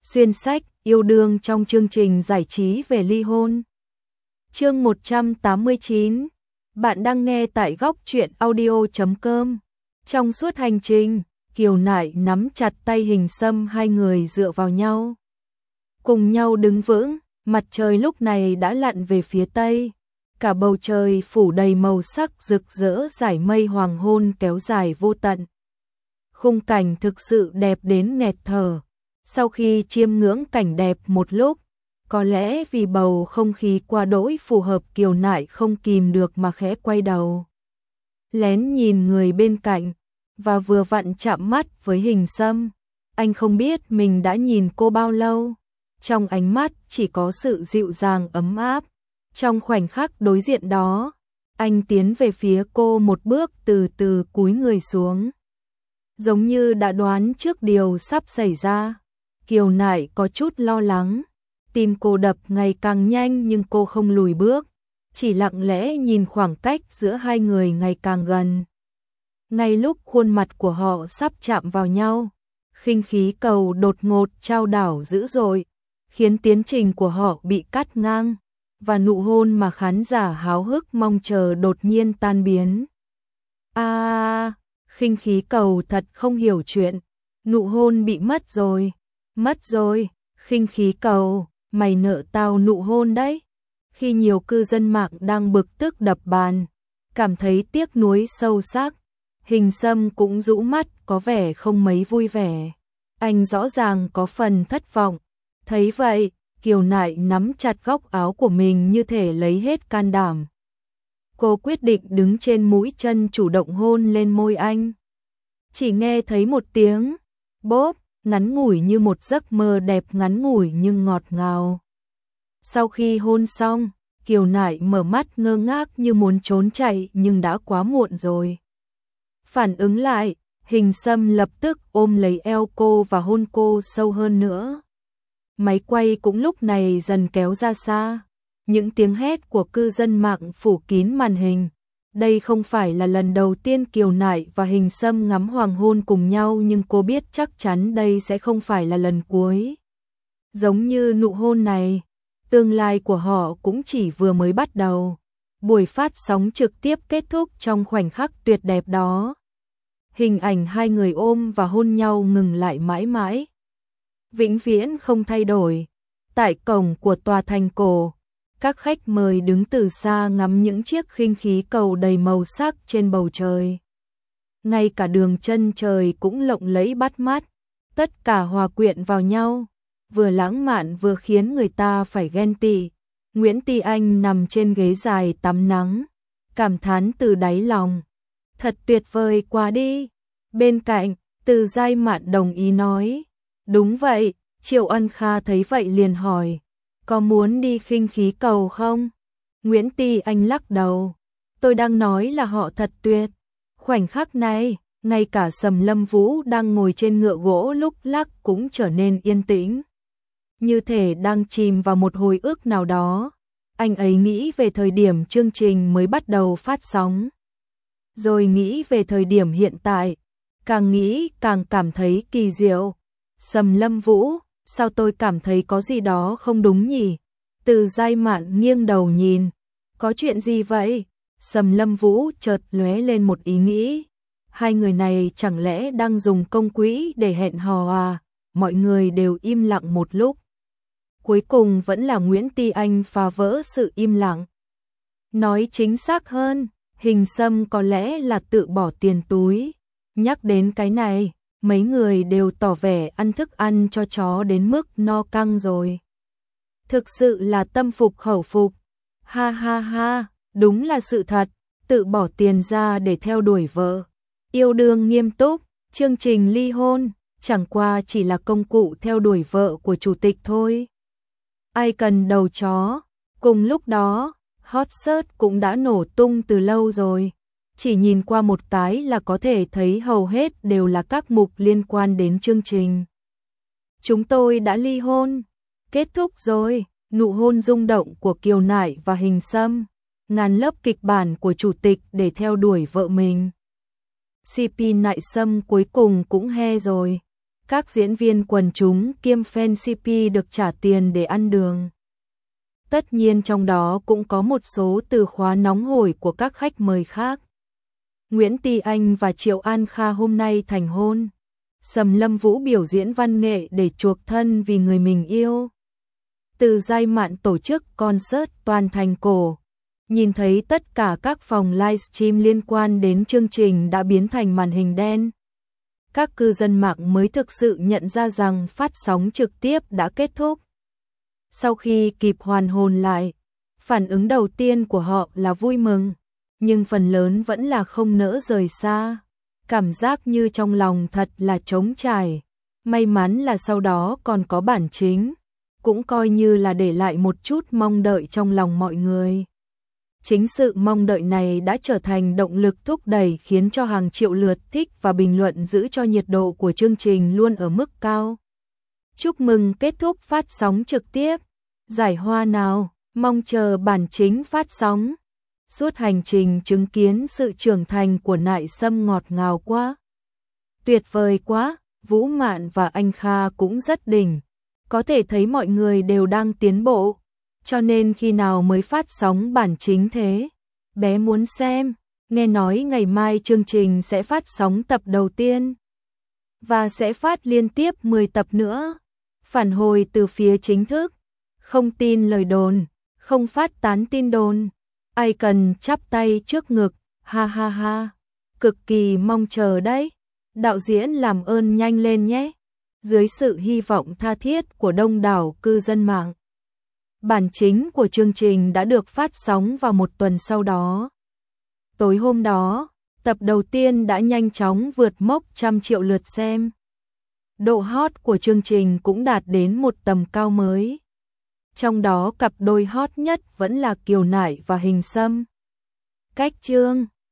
Xuyên sách, yêu đương trong chương trình giải trí về ly hôn. Chương 189. Bạn đang nghe tại góc truyện audio.com. Trong suốt hành trình, Kiều Nại nắm chặt tay Hình Sâm, hai người dựa vào nhau, cùng nhau đứng vững. Mặt trời lúc này đã lặn về phía tây, cả bầu trời phủ đầy màu sắc rực rỡ, dải mây hoàng hôn kéo dài vô tận. Khung cảnh thực sự đẹp đến nghẹt thở. Sau khi chiêm ngưỡng cảnh đẹp một lúc, có lẽ vì bầu không khí quá đỗi phù hợp, Kiều Nại không kìm được mà khẽ quay đầu, lén nhìn người bên cạnh, và vừa vặn chạm mắt với Hình Sâm. Anh không biết mình đã nhìn cô bao lâu, trong ánh mắt chỉ có sự dịu dàng ấm áp. Trong khoảnh khắc đối diện đó, anh tiến về phía cô một bước, từ từ cúi người xuống, giống như đã đoán trước điều sắp xảy ra. Kiều Nại có chút lo lắng, tim cô đập ngày càng nhanh nhưng cô không lùi bước, chỉ lặng lẽ nhìn khoảng cách giữa hai người ngày càng gần. Ngay lúc khuôn mặt của họ sắp chạm vào nhau, khinh khí cầu đột ngột chao đảo dữ dội, khiến tiến trình của họ bị cắt ngang, và nụ hôn mà khán giả háo hức mong chờ đột nhiên tan biến. Khinh khí cầu thật không hiểu chuyện, nụ hôn bị mất rồi. Mất rồi, khinh khí cầu, mày nợ tao nụ hôn đấy. Khi nhiều cư dân mạng đang bực tức đập bàn, cảm thấy tiếc nuối sâu sắc, Hình Sâm cũng rũ mắt, có vẻ không mấy vui vẻ. Anh rõ ràng có phần thất vọng. Thấy vậy, Kiều Nại nắm chặt góc áo của mình như thể lấy hết can đảm. Cô quyết định đứng trên mũi chân chủ động hôn lên môi anh. Chỉ nghe thấy một tiếng bốp, ngắn ngủi như một giấc mơ đẹp, ngắn ngủi nhưng ngọt ngào. Sau khi hôn xong, Kiều Nại mở mắt ngơ ngác như muốn trốn chạy, nhưng đã quá muộn rồi. Phản ứng lại, Hình Sâm lập tức ôm lấy eo cô và hôn cô sâu hơn nữa. Máy quay cũng lúc này dần kéo ra xa. Những tiếng hét của cư dân mạng phủ kín màn hình. Đây không phải là lần đầu tiên Kiều Nại và Hình Sâm ngắm hoàng hôn cùng nhau, nhưng cô biết chắc chắn đây sẽ không phải là lần cuối. Giống như nụ hôn này, tương lai của họ cũng chỉ vừa mới bắt đầu. Buổi phát sóng trực tiếp kết thúc trong khoảnh khắc tuyệt đẹp đó. Hình ảnh hai người ôm và hôn nhau ngừng lại mãi mãi, vĩnh viễn không thay đổi. Tại cổng của tòa thành cổ, các khách mời đứng từ xa ngắm những chiếc khinh khí cầu đầy màu sắc trên bầu trời. Ngay cả đường chân trời cũng lộng lẫy bắt mắt, tất cả hòa quyện vào nhau, vừa lãng mạn vừa khiến người ta phải ghen tị. Nguyễn Ti Anh nằm trên ghế dài tắm nắng, cảm thán từ đáy lòng. Thật tuyệt vời quá đi. Bên cạnh, Từ Giai Mạn đồng ý nói. Đúng vậy. Triệu Ân Kha thấy vậy liền hỏi, có muốn đi khinh khí cầu không? Nguyễn Ti Anh lắc đầu. Tôi đang nói là họ thật tuyệt. Khoảnh khắc này, ngay cả Sầm Lâm Vũ đang ngồi trên ngựa gỗ lúc lắc cũng trở nên yên tĩnh, như thể đang chìm vào một hồi ức nào đó. Anh ấy nghĩ về thời điểm chương trình mới bắt đầu phát sóng, rồi nghĩ về thời điểm hiện tại, càng nghĩ càng cảm thấy kỳ diệu. Sầm Lâm Vũ, sao tôi cảm thấy có gì đó không đúng nhỉ? Từ Giai Mạn nghiêng đầu nhìn. Có chuyện gì vậy? Sầm Lâm Vũ chợt lóe lên một ý nghĩ. Hai người này chẳng lẽ đang dùng công quỹ để hẹn hò à? Mọi người đều im lặng một lúc. Cuối cùng vẫn là Nguyễn Ti Anh phá vỡ sự im lặng. Nói chính xác hơn, Hình Sâm có lẽ là tự bỏ tiền túi. Nhắc đến cái này, mấy người đều tỏ vẻ ăn thức ăn cho chó đến mức no căng rồi. Thực sự là tâm phục khẩu phục. Ha ha ha, đúng là sự thật, tự bỏ tiền ra để theo đuổi vợ. Yêu đương nghiêm túc, chương trình ly hôn, chẳng qua chỉ là công cụ theo đuổi vợ của chủ tịch thôi. Ai cần đầu chó. Cùng lúc đó, hot search cũng đã nổ tung từ lâu rồi. Chỉ nhìn qua một cái là có thể thấy hầu hết đều là các mục liên quan đến chương trình. Chúng tôi đã ly hôn. Kết thúc rồi. Nụ hôn rung động của Kiều Nại và Hình Sâm. Ngàn lớp kịch bản của chủ tịch để theo đuổi vợ mình. CP Nại Sâm cuối cùng cũng he rồi. Các diễn viên quần chúng kiêm fan CP được trả tiền để ăn đường. Tất nhiên trong đó cũng có một số từ khóa nóng hổi của các khách mời khác. Nguyễn Ti Anh và Triệu An Kha hôm nay thành hôn. Sầm Lâm Vũ biểu diễn văn nghệ để chuộc thân vì người mình yêu. Từ Giai Mạn tổ chức concert toàn thành cổ. Nhìn thấy tất cả các phòng livestream liên quan đến chương trình đã biến thành màn hình đen. Các cư dân mạng mới thực sự nhận ra rằng phát sóng trực tiếp đã kết thúc. Sau khi kịp hoàn hồn lại, phản ứng đầu tiên của họ là vui mừng, nhưng phần lớn vẫn là không nỡ rời xa. Cảm giác như trong lòng thật là trống trải. May mắn là sau đó còn có bản chính, cũng coi như là để lại một chút mong đợi trong lòng mọi người. Chính sự mong đợi này đã trở thành động lực thúc đẩy khiến cho hàng triệu lượt thích và bình luận giữ cho nhiệt độ của chương trình luôn ở mức cao. Chúc mừng kết thúc phát sóng trực tiếp. Giải hoa nào, mong chờ bản chính phát sóng. Suốt hành trình chứng kiến sự trưởng thành của Nại Sâm ngọt ngào quá. Tuyệt vời quá, Vũ Mạn và anh Kha cũng rất đỉnh. Có thể thấy mọi người đều đang tiến bộ. Cho nên khi nào mới phát sóng bản chính thế? Bé muốn xem, nghe nói ngày mai chương trình sẽ phát sóng tập đầu tiên. Và sẽ phát liên tiếp 10 tập nữa. Phản hồi từ phía chính thức. Không tin lời đồn, không phát tán tin đồn. Ai cần chắp tay trước ngực, ha ha ha. Cực kỳ mong chờ đấy. Đạo diễn làm ơn nhanh lên nhé. Dưới sự hy vọng tha thiết của đông đảo cư dân mạng. Bản chính của chương trình đã được phát sóng vào một tuần sau đó. Tối hôm đó, tập đầu tiên đã nhanh chóng vượt mốc 100 triệu lượt xem. Độ hot của chương trình cũng đạt đến một tầm cao mới. Trong đó cặp đôi hot nhất vẫn là Kiều Nại và Hình Sâm. Cách chương